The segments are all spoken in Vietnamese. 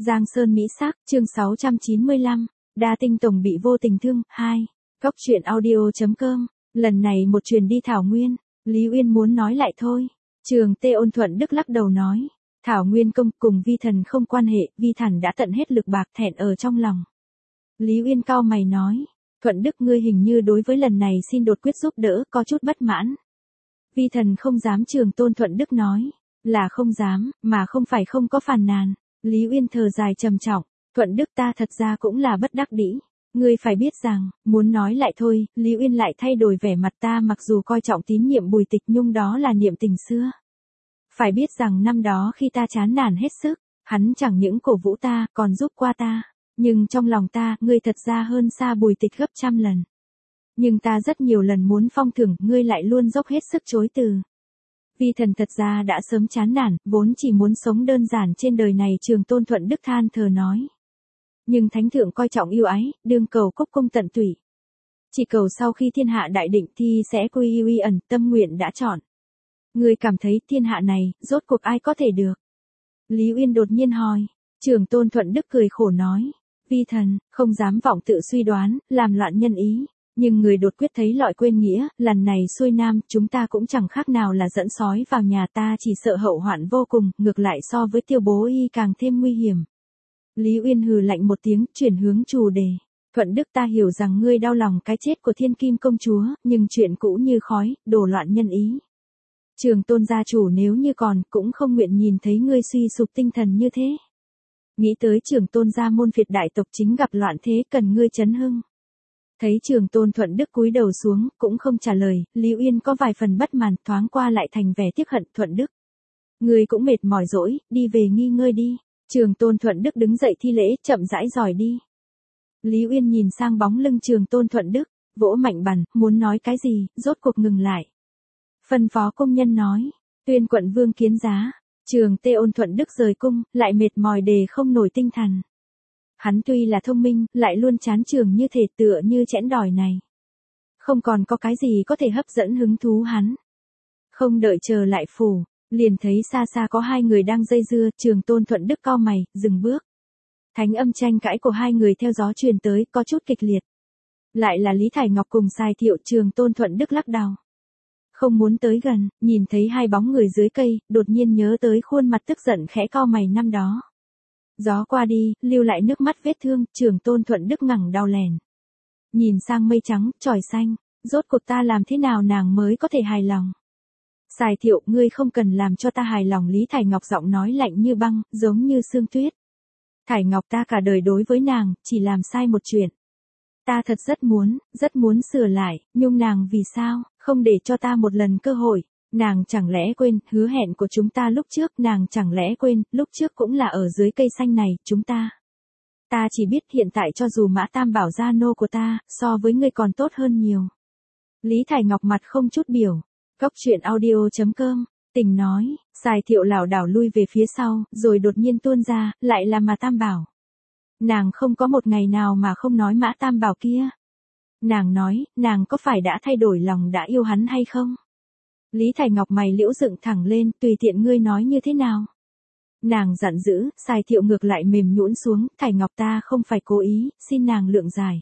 Giang Sơn Mỹ Sắc, chương 695, Đa Tinh Tổng bị vô tình thương, 2. Góc truyện audio.com, lần này một chuyến đi Thảo Nguyên, Lý Uyên muốn nói lại thôi. Trường Tê Ôn Thuận Đức lắc đầu nói, Thảo Nguyên công cùng Vi Thần không quan hệ, Vi Thần đã tận hết lực bạc thẹn ở trong lòng. Lý Uyên cau mày nói, Thuận Đức ngươi hình như đối với lần này xin đột quyết giúp đỡ có chút bất mãn. Vi Thần không dám. Trường Tôn Thuận Đức nói, là không dám, mà không phải không có phàn nàn. Lý Uyên thở dài trầm trọng, Thuận Đức ta thật ra cũng là bất đắc dĩ. Ngươi phải biết rằng, muốn nói lại thôi, Lý Uyên lại thay đổi vẻ mặt ta mặc dù coi trọng tín nhiệm Bùi Tịch Nhung đó là niệm tình xưa. Phải biết rằng năm đó khi ta chán nản hết sức, hắn chẳng những cổ vũ ta, còn giúp qua ta. Nhưng trong lòng ta, ngươi thật ra hơn xa Bùi Tịch gấp trăm lần. Nhưng ta rất nhiều lần muốn phong thưởng, ngươi lại luôn dốc hết sức chối từ. Vi Thần thật ra đã sớm chán nản, vốn chỉ muốn sống đơn giản trên đời này. Trường Tôn Thuận Đức than thở nói. Nhưng Thánh Thượng coi trọng yêu ái, đương cầu cốc công tận tủy. Chỉ cầu sau khi thiên hạ đại định thì sẽ quy uy ẩn, tâm nguyện đã chọn. Ngươi cảm thấy thiên hạ này, rốt cuộc ai có thể được? Lý Uyên đột nhiên hỏi. Trường Tôn Thuận Đức cười khổ nói. Vi Thần, không dám vọng tự suy đoán, làm loạn nhân ý. Nhưng người đột quyết thấy lọi quên nghĩa, lần này xuôi nam, chúng ta cũng chẳng khác nào là dẫn sói vào nhà ta, chỉ sợ hậu hoạn vô cùng, ngược lại so với Tiêu Bố Y càng thêm nguy hiểm. Lý Uyên hừ lạnh một tiếng, chuyển hướng chủ đề. Thuận Đức ta hiểu rằng ngươi đau lòng cái chết của Thiên Kim công chúa, nhưng chuyện cũ như khói, đổ loạn nhân ý. Trường Tôn gia chủ nếu như còn, cũng không nguyện nhìn thấy ngươi suy sụp tinh thần như thế. Nghĩ tới Trường Tôn gia môn phiệt đại tộc chính gặp loạn thế, cần ngươi chấn hưng. Thấy Trường Tôn Thuận Đức cúi đầu xuống, cũng không trả lời, Lý Uyên có vài phần bất mãn, thoáng qua lại thành vẻ tiếc hận. Thuận Đức, ngươi cũng mệt mỏi rồi, đi về nghỉ ngơi đi. Trường Tôn Thuận Đức đứng dậy thi lễ, chậm rãi rời đi. Lý Uyên nhìn sang bóng lưng Trường Tôn Thuận Đức, vỗ mạnh bàn, muốn nói cái gì, rốt cuộc ngừng lại. Phân phó công nhân nói, tuyên quận vương kiến giá. Trường Tê Ôn Thuận Đức rời cung, lại mệt mỏi đề không nổi tinh thần. Hắn tuy là thông minh, lại luôn chán trường như thể tựa như chẽn đòi này. Không còn có cái gì có thể hấp dẫn hứng thú hắn. Không đợi chờ lại phủ, liền thấy xa xa có hai người đang dây dưa. Trường Tôn Thuận Đức cau mày, dừng bước. Thánh âm tranh cãi của hai người theo gió truyền tới, có chút kịch liệt. Lại là Lý Thải Ngọc cùng Sai Thiệu. Trường Tôn Thuận Đức lắc đầu, không muốn tới gần. Nhìn thấy hai bóng người dưới cây, đột nhiên nhớ tới khuôn mặt tức giận khẽ cau mày năm đó. Gió qua đi, lưu lại nước mắt vết thương. Trường Tôn Thuận Đức ngẩng đầu lèn, nhìn sang mây trắng, chòi xanh. Rốt cuộc ta làm thế nào nàng mới có thể hài lòng? Sai Thiệu, ngươi không cần làm cho ta hài lòng. Lý Thải Ngọc giọng nói lạnh như băng, giống như sương tuyết. Thải Ngọc ta cả đời đối với nàng, chỉ làm sai một chuyện. Ta thật rất muốn sửa lại, nhưng nàng vì sao, không để cho ta một lần cơ hội. Nàng chẳng lẽ quên, hứa hẹn của chúng ta lúc trước, nàng chẳng lẽ quên, lúc trước cũng là ở dưới cây xanh này, chúng ta. Ta chỉ biết hiện tại cho dù Mã Tam Bảo gia nô của ta, so với ngươi còn tốt hơn nhiều. Lý Thải Ngọc mặt không chút biểu. Góc truyện audio.com, Tình nói, Sai Thiệu lảo đảo lui về phía sau, rồi đột nhiên tuôn ra, lại là Mã Tam Bảo. Nàng không có một ngày nào mà không nói Mã Tam Bảo kia. Nàng nói, nàng có phải đã thay đổi lòng đã yêu hắn hay không? Lý Thải Ngọc mày liễu dựng thẳng lên, tùy tiện ngươi nói như thế nào. Nàng giận dữ. Sai Thiệu ngược lại mềm nhũn xuống, Thải Ngọc ta không phải cố ý, xin nàng lượng giải.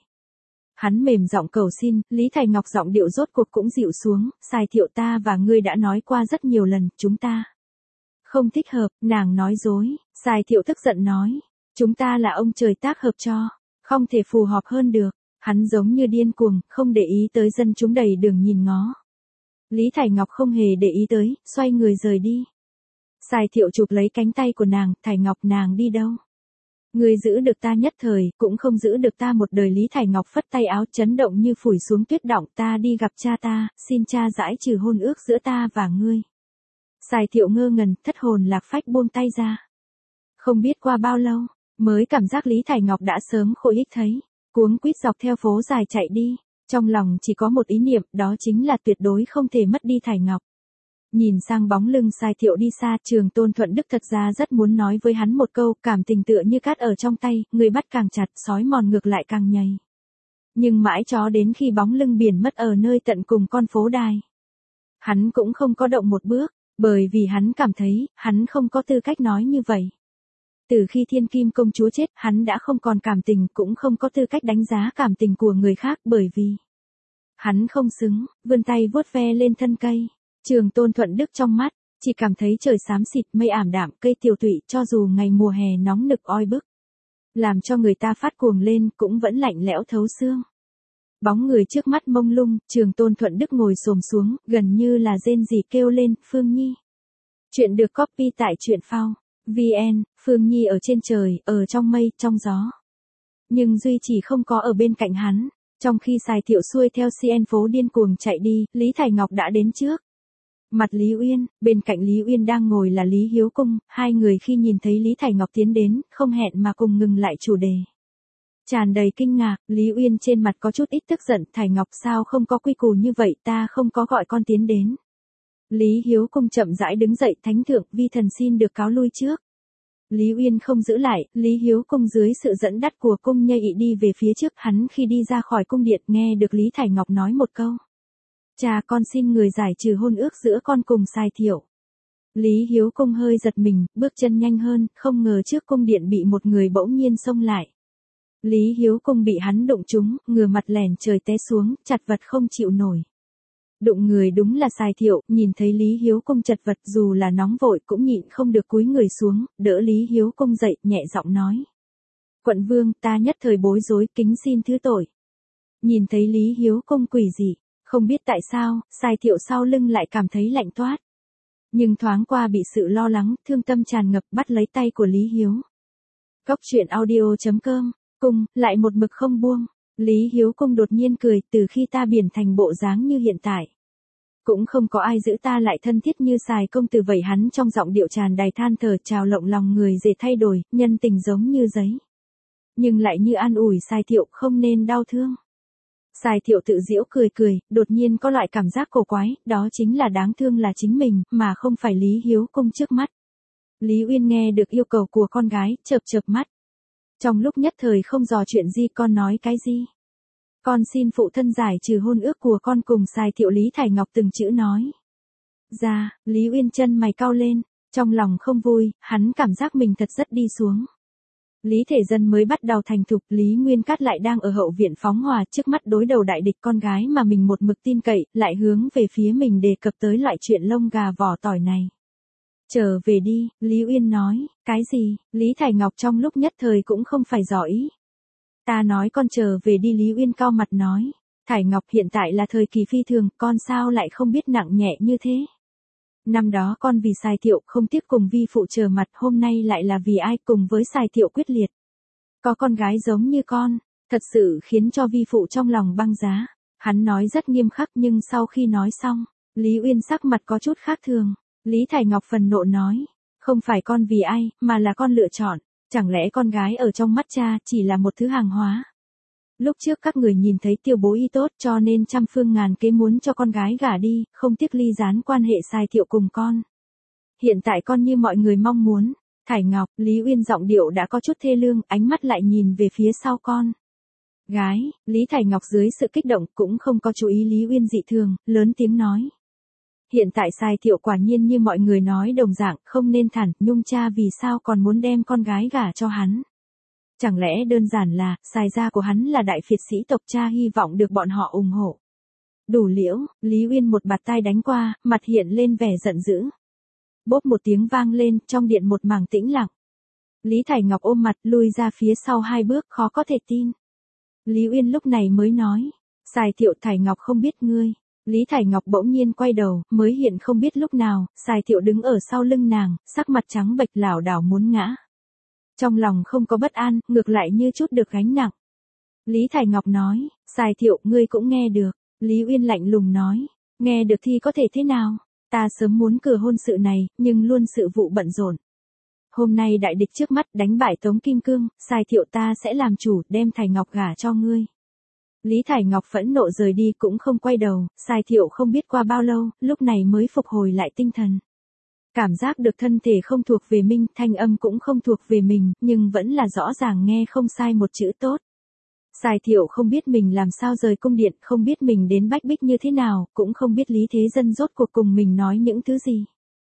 Hắn mềm giọng cầu xin, Lý Thải Ngọc giọng điệu rốt cuộc cũng dịu xuống, Sai Thiệu ta và ngươi đã nói qua rất nhiều lần, chúng ta không thích hợp. Nàng nói dối. Sai Thiệu tức giận nói, chúng ta là ông trời tác hợp cho, không thể phù hợp hơn được. Hắn giống như điên cuồng, không để ý tới dân chúng đầy đường nhìn ngó. Lý Thải Ngọc không hề để ý tới, xoay người rời đi. Sai Thiệu chụp lấy cánh tay của nàng, Thải Ngọc nàng đi đâu? Ngươi giữ được ta nhất thời, cũng không giữ được ta một đời. Lý Thải Ngọc phất tay áo, chấn động như phủi xuống tuyết động. Ta đi gặp cha ta, xin cha giải trừ hôn ước giữa ta và ngươi. Sai Thiệu ngơ ngẩn, thất hồn lạc phách buông tay ra. Không biết qua bao lâu, mới cảm giác Lý Thải Ngọc đã sớm khôi ích thấy, cuống quýt dọc theo phố dài chạy đi. Trong lòng chỉ có một ý niệm, đó chính là tuyệt đối không thể mất đi Thải Ngọc. Nhìn sang bóng lưng Sai Thiệu đi xa, Trường Tôn Thuận Đức thật ra rất muốn nói với hắn một câu, cảm tình tựa như cát ở trong tay, người bắt càng chặt, sói mòn ngược lại càng nhầy. Nhưng mãi cho đến khi bóng lưng biển mất ở nơi tận cùng con phố đài, hắn cũng không có động một bước, bởi vì hắn cảm thấy, hắn không có tư cách nói như vậy. Từ khi Thiên Kim công chúa chết, hắn đã không còn cảm tình, cũng không có tư cách đánh giá cảm tình của người khác, bởi vì hắn không xứng. Vươn tay vuốt ve lên thân cây. Trường Tôn Thuận Đức trong mắt, chỉ cảm thấy trời xám xịt, mây ảm đạm, cây tiều tụy, cho dù ngày mùa hè nóng nực oi bức, làm cho người ta phát cuồng lên, cũng vẫn lạnh lẽo thấu xương. Bóng người trước mắt mông lung, Trường Tôn Thuận Đức ngồi xổm xuống, gần như là rên rỉ kêu lên, Phương Nhi. Chuyện được copy tại truyện phao VN. Phương Nhi ở trên trời, ở trong mây, trong gió. Nhưng Duy chỉ không có ở bên cạnh hắn. Trong khi Sài Thiệu xuôi theo CN phố điên cuồng chạy đi, Lý Thải Ngọc đã đến trước. Mặt Lý Uyên, bên cạnh Lý Uyên đang ngồi là Lý Hiếu Cung, hai người khi nhìn thấy Lý Thải Ngọc tiến đến, không hẹn mà cùng ngừng lại chủ đề. Tràn đầy kinh ngạc, Lý Uyên trên mặt có chút ít tức giận, Thải Ngọc sao không có quy củ như vậy, ta không có gọi con tiến đến. Lý Hiếu Cung chậm rãi đứng dậy, thánh thượng, vi thần xin được cáo lui trước. Lý Uyên không giữ lại, Lý Hiếu Cung dưới sự dẫn dắt của cung nhây ị đi về phía trước, hắn khi đi ra khỏi cung điện nghe được Lý Thải Ngọc nói một câu. Cha con xin người giải trừ hôn ước giữa con cùng Sài Thiệu. Lý Hiếu Cung hơi giật mình, bước chân nhanh hơn, không ngờ trước cung điện bị một người bỗng nhiên xông lại. Lý Hiếu Cung bị hắn đụng trúng, ngửa mặt lèn trời té xuống, chật vật không chịu nổi. Đụng người đúng là Sài Thiệu, nhìn thấy Lý Hiếu Cung chật vật dù là nóng vội cũng nhịn không được cúi người xuống, đỡ Lý Hiếu Cung dậy, nhẹ giọng nói. Quận vương, ta nhất thời bối rối, kính xin thứ tội. Nhìn thấy Lý Hiếu Cung quỷ dị, không biết tại sao, Sài Thiệu sau lưng lại cảm thấy lạnh toát. Nhưng thoáng qua bị sự lo lắng, thương tâm tràn ngập, bắt lấy tay của Lý Hiếu. Cốc truyện audio.com, cung, lại một mực không buông. Lý Hiếu Cung đột nhiên cười, từ khi ta biển thành bộ dáng như hiện tại. Cũng không có ai giữ ta lại thân thiết như Sài công tử vậy, hắn trong giọng điệu tràn đầy than thở, trào lộng lòng người dễ thay đổi, nhân tình giống như giấy. Nhưng lại như an ủi Sài Thiệu, không nên đau thương. Sài Thiệu tự giễu cười cười, đột nhiên có loại cảm giác cổ quái, đó chính là đáng thương là chính mình, mà không phải Lý Hiếu Cung trước mắt. Lý Uyên nghe được yêu cầu của con gái, chợp chợp mắt. Trong lúc nhất thời không dò chuyện gì, con nói cái gì? Con xin phụ thân giải trừ hôn ước của con cùng Sài Thiệu, Lý Thải Ngọc từng chữ nói. Ra, Lý Uyên chân mày cau lên, trong lòng không vui, hắn cảm giác mình thật rất đi xuống. Lý Thể Dân mới bắt đầu thành thục, Lý Nguyên Cát lại đang ở hậu viện phóng hỏa, trước mắt đối đầu đại địch, con gái mà mình một mực tin cậy, lại hướng về phía mình đề cập tới loại chuyện lông gà vỏ tỏi này. Trở về đi, Lý Uyên nói, cái gì? Lý Thải Ngọc trong lúc nhất thời cũng không phải dò ý. Ta nói con trở về đi, Lý Uyên cau mặt nói. Thải Ngọc, hiện tại là thời kỳ phi thường, con sao lại không biết nặng nhẹ như thế? Năm đó con vì Sài Thiệu không tiếc cùng vi phụ trở mặt, hôm nay lại là vì ai, cùng với Sài Thiệu quyết liệt. Có con gái giống như con, thật sự khiến cho vi phụ trong lòng băng giá. Hắn nói rất nghiêm khắc, nhưng sau khi nói xong, Lý Uyên sắc mặt có chút khác thường. Lý Thải Ngọc phần nộ nói, không phải con vì ai, mà là con lựa chọn. Chẳng lẽ con gái ở trong mắt cha chỉ là một thứ hàng hóa? Lúc trước các người nhìn thấy Tiêu bố y tốt, cho nên trăm phương ngàn kế muốn cho con gái gả đi, không tiếc ly gián quan hệ Sài Thiệu cùng con. Hiện tại con như mọi người mong muốn. Thải Ngọc, Lý Uyên giọng điệu đã có chút thê lương, ánh mắt lại nhìn về phía sau con gái. Lý Thải Ngọc dưới sự kích động cũng không có chú ý Lý Uyên dị thường, lớn tiếng nói. Hiện tại Sài Thiệu quả nhiên như mọi người nói đồng dạng, không nên thản, Nhung cha vì sao còn muốn đem con gái gả cho hắn? Chẳng lẽ đơn giản là, Sài gia của hắn là đại phiệt sĩ tộc, cha hy vọng được bọn họ ủng hộ. Đủ liễu, Lý Uyên một bạt tai đánh qua, mặt hiện lên vẻ giận dữ. Bốp một tiếng vang lên, trong điện một mảng tĩnh lặng. Lý Thải Ngọc ôm mặt, lui ra phía sau 2 bước, khó có thể tin. Lý Uyên lúc này mới nói, Sài Thiệu, Thải Ngọc không biết ngươi. Lý Thải Ngọc bỗng nhiên quay đầu, mới hiện không biết lúc nào, Sài Thiệu đứng ở sau lưng nàng, sắc mặt trắng bệch lảo đảo muốn ngã. Trong lòng không có bất an, ngược lại như chút được gánh nặng. Lý Thải Ngọc nói, Sài Thiệu, ngươi cũng nghe được. Lý Uyên lạnh lùng nói, nghe được thì có thể thế nào? Ta sớm muốn cử hôn sự này, nhưng luôn sự vụ bận rộn. Hôm nay đại địch trước mắt, đánh bại Tống Kim Cương, Sài Thiệu ta sẽ làm chủ, đem Thải Ngọc gả cho ngươi. Lý Thải Ngọc phẫn nộ rời đi cũng không quay đầu, Sài Thiệu không biết qua bao lâu, lúc này mới phục hồi lại tinh thần. Cảm giác được thân thể không thuộc về mình, thanh âm cũng không thuộc về mình, nhưng vẫn là rõ ràng nghe không sai một chữ tốt. Sài Thiệu không biết mình làm sao rời cung điện, không biết mình đến Bách Bích như thế nào, cũng không biết Lý Thế Dân rốt cuộc cùng mình nói những thứ gì.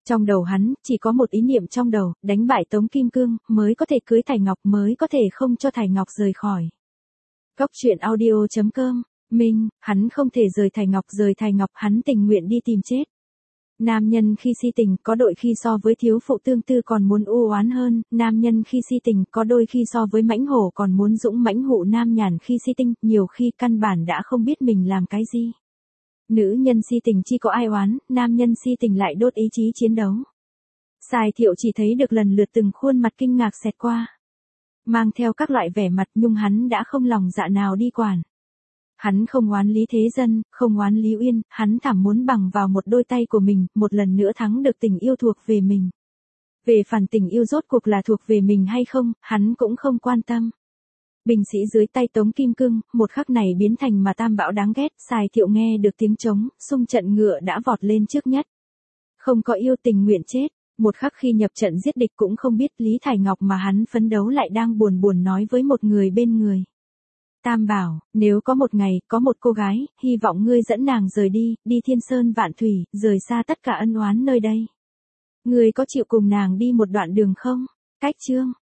Trong đầu hắn, chỉ có một ý niệm trong đầu, đánh bại Tống Kim Cương, mới có thể cưới Thải Ngọc, mới có thể không cho Thải Ngọc rời khỏi. Góc truyện audio.com, Minh, hắn không thể rời Thải Ngọc, hắn tình nguyện đi tìm chết. Nam nhân khi si tình, có đôi khi so với thiếu phụ tương tư còn muốn u oán hơn, nam nhân khi si tình, có đôi khi so với mãnh hổ còn muốn dũng mãnh hụ nam nhàn khi si tình, nhiều khi căn bản đã không biết mình làm cái gì. Nữ nhân si tình chỉ có ai oán, nam nhân si tình lại đốt ý chí chiến đấu. Sài Thiệu chỉ thấy được lần lượt từng khuôn mặt kinh ngạc xẹt qua. Mang theo các loại vẻ mặt nhưng hắn đã không lòng dạ nào đi quản. Hắn không oán Lý Thế Dân, không oán Lý Uyên, hắn thảm muốn bằng vào một đôi tay của mình, một lần nữa thắng được tình yêu thuộc về mình. Về phần tình yêu rốt cuộc là thuộc về mình hay không, hắn cũng không quan tâm. Binh sĩ dưới tay Tống Kim Cương, một khắc này biến thành mà tam bão đáng ghét, Sài Thiệu nghe được tiếng trống, xung trận ngựa đã vọt lên trước nhất. Không có yêu tình nguyện chết, một khắc khi nhập trận giết địch cũng không biết Lý Thải Ngọc mà hắn phấn đấu lại đang buồn buồn nói với một người bên người. Tam bảo, nếu có một ngày, có một cô gái, hy vọng ngươi dẫn nàng rời đi, đi thiên sơn vạn thủy, rời xa tất cả ân oán nơi đây. Ngươi có chịu cùng nàng đi một đoạn đường không? Cách chương